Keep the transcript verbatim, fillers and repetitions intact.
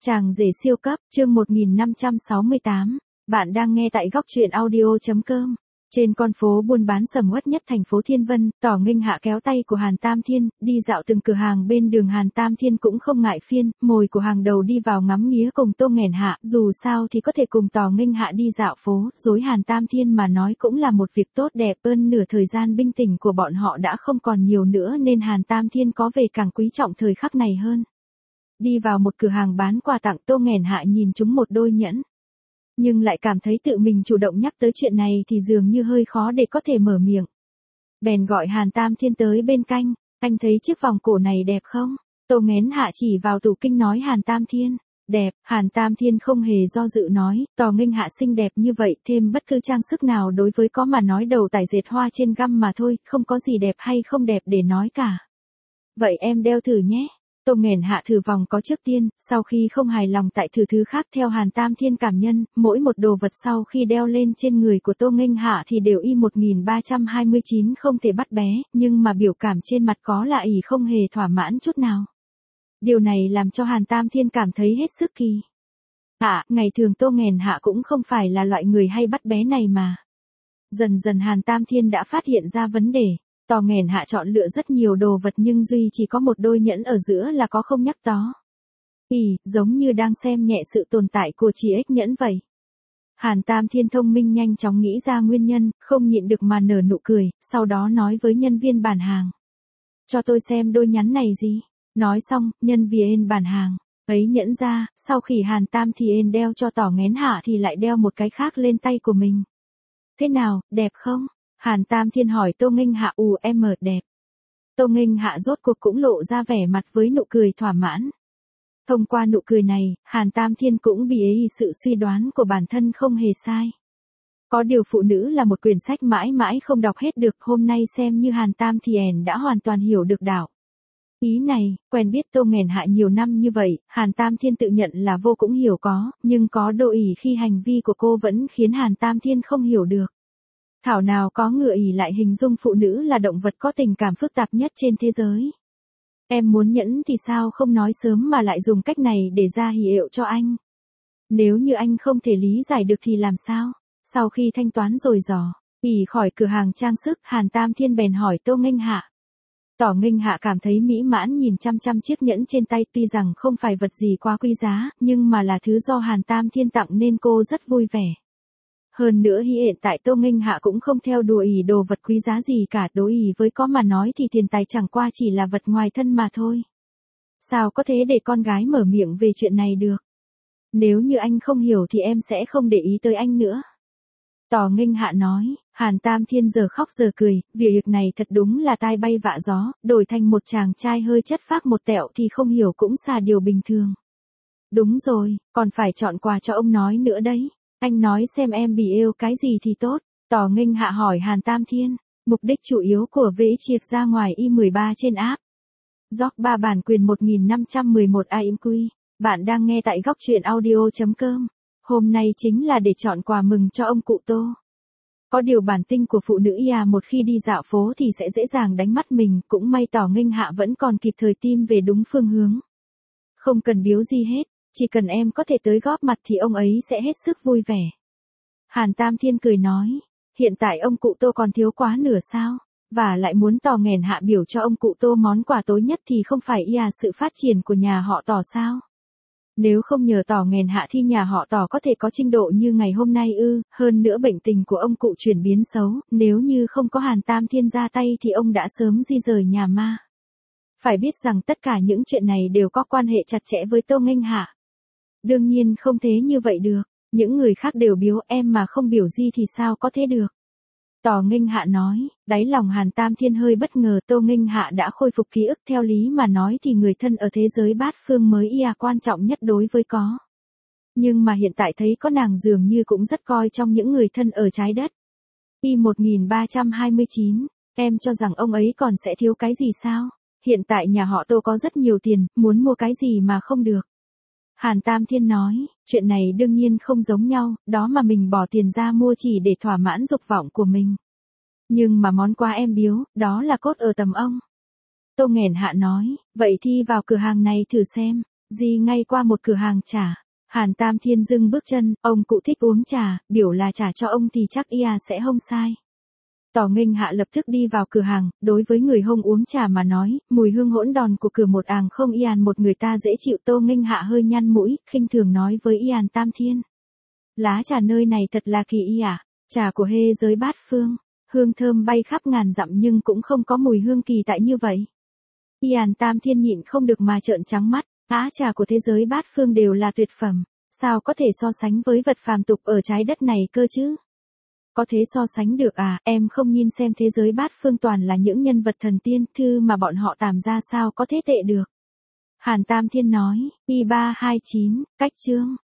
Chàng rể siêu cấp, chương một nghìn năm trăm sáu mươi tám. Bạn đang nghe tại góc truyện audio.com. Trên con phố buôn bán sầm uất nhất thành phố Thiên Vân, Tỏ Nghênh Hạ kéo tay của Hàn Tam Thiên, đi dạo từng cửa hàng bên đường. Hàn Tam Thiên cũng không ngại phiên, mồi của hàng đầu đi vào ngắm nghía cùng Tô Nghênh Hạ, dù sao thì có thể cùng Tỏ Nghênh Hạ đi dạo phố, dối Hàn Tam Thiên mà nói cũng là một việc tốt đẹp. Hơn nửa thời gian binh tình của bọn họ đã không còn nhiều nữa nên Hàn Tam Thiên có vẻ càng quý trọng thời khắc này hơn. Đi vào một cửa hàng bán quà tặng, Tô Nghênh Hạ nhìn chúng một đôi nhẫn. Nhưng lại cảm thấy tự mình chủ động nhắc tới chuyện này thì dường như hơi khó để có thể mở miệng. Bèn gọi Hàn Tam Thiên tới bên cạnh, anh thấy chiếc vòng cổ này đẹp không? Tô Nghênh Hạ chỉ vào tủ kinh nói Hàn Tam Thiên, đẹp. Hàn Tam Thiên không hề do dự nói, Tỏ Nghênh Hạ xinh đẹp như vậy, thêm bất cứ trang sức nào đối với có mà nói đầu tải dệt hoa trên găm mà thôi, không có gì đẹp hay không đẹp để nói cả. Vậy em đeo thử nhé. Tô Nghênh Hạ thử vòng có trước tiên, sau khi không hài lòng tại thử thứ khác. Theo Hàn Tam Thiên cảm nhân, mỗi một đồ vật sau khi đeo lên trên người của Tô Nghênh Hạ thì đều y một nghìn ba trăm hai mươi chín không thể bắt bé, nhưng mà biểu cảm trên mặt có lạ ỷ không hề thỏa mãn chút nào. Điều này làm cho Hàn Tam Thiên cảm thấy hết sức kỳ. À, ngày thường Tô Nghênh Hạ cũng không phải là loại người hay bắt bé này mà. Dần dần Hàn Tam Thiên đã phát hiện ra vấn đề. Tỏ Nghênh Hạ chọn lựa rất nhiều đồ vật nhưng duy chỉ có một đôi nhẫn ở giữa là có không nhắc tó. Ý, giống như đang xem nhẹ sự tồn tại của chỉ ếch nhẫn vậy. Hàn Tam Thiên thông minh nhanh chóng nghĩ ra nguyên nhân, không nhịn được mà nở nụ cười, sau đó nói với nhân viên bàn hàng. Cho tôi xem đôi nhẫn này gì. Nói xong, nhân viên bàn hàng ấy nhẫn ra, sau khi Hàn Tam Thiên đeo cho Tỏ Nghênh Hạ thì lại đeo một cái khác lên tay của mình. Thế nào, đẹp không? Hàn Tam Thiên hỏi Tô Nghênh Hạ. U em đẹp. Tô Nghênh Hạ rốt cuộc cũng lộ ra vẻ mặt với nụ cười thỏa mãn. Thông qua nụ cười này, Hàn Tam Thiên cũng bị ý sự suy đoán của bản thân không hề sai. Có điều phụ nữ là một quyển sách mãi mãi không đọc hết được, hôm nay xem như Hàn Tam Thiên đã hoàn toàn hiểu được đạo ý này. Quen biết Tô Nghênh Hạ nhiều năm như vậy, Hàn Tam Thiên tự nhận là vô cũng hiểu có, nhưng có đôi ỷ khi hành vi của cô vẫn khiến Hàn Tam Thiên không hiểu được. Thảo nào có ngựa ỷ lại hình dung phụ nữ là động vật có tình cảm phức tạp nhất trên thế giới. Em muốn nhẫn thì sao không nói sớm mà lại dùng cách này để ra hỉ yệu cho anh. Nếu như anh không thể lý giải được thì làm sao? Sau khi thanh toán rồi dò ỉ khỏi cửa hàng trang sức, Hàn Tam Thiên bèn hỏi Tô Nghênh Hạ. Tỏ Nghênh Hạ cảm thấy mỹ mãn nhìn chăm chăm chiếc nhẫn trên tay, tuy rằng không phải vật gì quá quý giá, nhưng mà là thứ do Hàn Tam Thiên tặng nên cô rất vui vẻ. Hơn nữa hiện tại Tô Nghênh Hạ cũng không theo đùa ỷ đồ vật quý giá gì cả, đối ỷ với có mà nói thì tiền tài chẳng qua chỉ là vật ngoài thân mà thôi. Sao có thể để con gái mở miệng về chuyện này được? Nếu như anh không hiểu thì em sẽ không để ý tới anh nữa. Tỏ Nghênh Hạ nói. Hàn Tam Thiên giờ khóc giờ cười, việc này thật đúng là tai bay vạ gió, đổi thành một chàng trai hơi chất phác một tẹo thì không hiểu cũng là điều bình thường. Đúng rồi, còn phải chọn quà cho ông nói nữa đấy. Anh nói xem em bị yêu cái gì thì tốt. Tỏ Nghênh Hạ hỏi Hàn Tam Thiên. Mục đích chủ yếu của vẽ triệt ra ngoài i mười ba trên app Doc ba bản quyền một nghìn năm trăm mười một a em quy. Bạn đang nghe tại góc truyện audio.com. Hôm nay chính là để chọn quà mừng cho ông cụ Tô. Có điều bản tinh của phụ nữ ia một khi đi dạo phố thì sẽ dễ dàng đánh mắt mình, cũng may Tỏ Nghênh Hạ vẫn còn kịp thời tim về đúng phương hướng. Không cần biếu gì hết. Chỉ cần em có thể tới góp mặt thì ông ấy sẽ hết sức vui vẻ. Hàn Tam Thiên cười nói, hiện tại ông cụ Tô còn thiếu quá nửa sao, và lại muốn Tỏ Nghênh Hạ biểu cho ông cụ Tô món quà tối nhất thì không phải ia sự phát triển của nhà họ Tỏ sao? Nếu không nhờ Tỏ Nghênh Hạ thì nhà họ Tỏ có thể có trình độ như ngày hôm nay ư? Hơn nữa bệnh tình của ông cụ chuyển biến xấu, nếu như không có Hàn Tam Thiên ra tay thì ông đã sớm di rời nhà ma. Phải biết rằng tất cả những chuyện này đều có quan hệ chặt chẽ với Tô Nghênh Hạ. Đương nhiên không thế như vậy được, những người khác đều biếu em mà không biểu gì thì sao có thế được. Tỏ Nghênh Hạ nói, đáy lòng Hàn Tam Thiên hơi bất ngờ. Tô Nghênh Hạ đã khôi phục ký ức, theo lý mà nói thì người thân ở thế giới bát phương mới ia quan trọng nhất đối với có. Nhưng mà hiện tại thấy có nàng dường như cũng rất coi trong những người thân ở trái đất. i một nghìn ba trăm hai mươi chín, em cho rằng ông ấy còn sẽ thiếu cái gì sao? Hiện tại nhà họ Tô có rất nhiều tiền, muốn mua cái gì mà không được. Hàn Tam Thiên nói, chuyện này đương nhiên không giống nhau, đó mà mình bỏ tiền ra mua chỉ để thỏa mãn dục vọng của mình. Nhưng mà món quà em biếu, đó là cốt ở tầm ông. Tô Nghênh Hạ nói, vậy thì vào cửa hàng này thử xem. Di ngay qua một cửa hàng trà. Hàn Tam Thiên dừng bước chân, ông cụ thích uống trà, biểu là trà cho ông thì chắc ia sẽ không sai. Tỏ Nghênh Hạ lập tức đi vào cửa hàng, đối với người hông uống trà mà nói, mùi hương hỗn đòn của cửa một àng không ian một người ta dễ chịu. Tô Nghênh Hạ hơi nhăn mũi, khinh thường nói với Ian Tam Thiên. Lá trà nơi này thật là kỳ y à, trà của Hê Giới Bát Phương, hương thơm bay khắp ngàn dặm nhưng cũng không có mùi hương kỳ tại như vậy. Ian Tam Thiên nhịn không được mà trợn trắng mắt, á trà của thế giới bát phương đều là tuyệt phẩm, sao có thể so sánh với vật phàm tục ở trái đất này cơ chứ? Có thể so sánh được à, em không nhìn xem thế giới bát phương toàn là những nhân vật thần tiên, thư mà bọn họ tàm ra sao có thể tệ được. Hàn Tam Thiên nói, y ba hai chín, cách chương.